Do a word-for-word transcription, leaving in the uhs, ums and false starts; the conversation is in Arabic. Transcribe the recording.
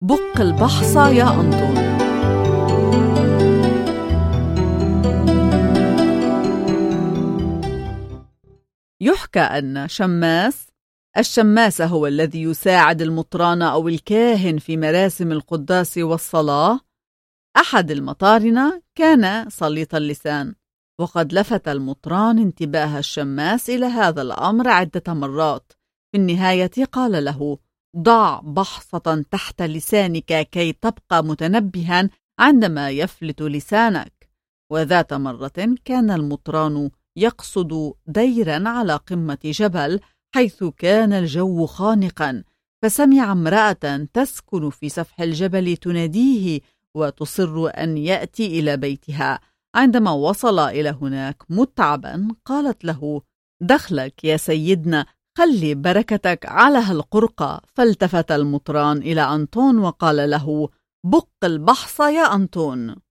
بق البحصة يا أنطون. يحكى أن شماس الشماس هو الذي يساعد المطران أو الكاهن في مراسم القداس والصلاة. أحد المطارنة كان سليط اللسان، وقد لفت المطران انتباه الشماس إلى هذا الأمر عدة مرات. في النهاية قال له: ضع بحصة تحت لسانك كي تبقى متنبها عندما يفلت لسانك. وذات مرة كان المطران يقصد ديرا على قمة جبل حيث كان الجو خانقا، فسمع امرأة تسكن في سفح الجبل تناديه وتصر أن يأتي إلى بيتها. عندما وصل إلى هناك متعبا قالت له: دخلك يا سيدنا، خلي بركتك على هالقرقة. فالتفت المطران إلى أنطون وقال له: بق البحص يا أنطون.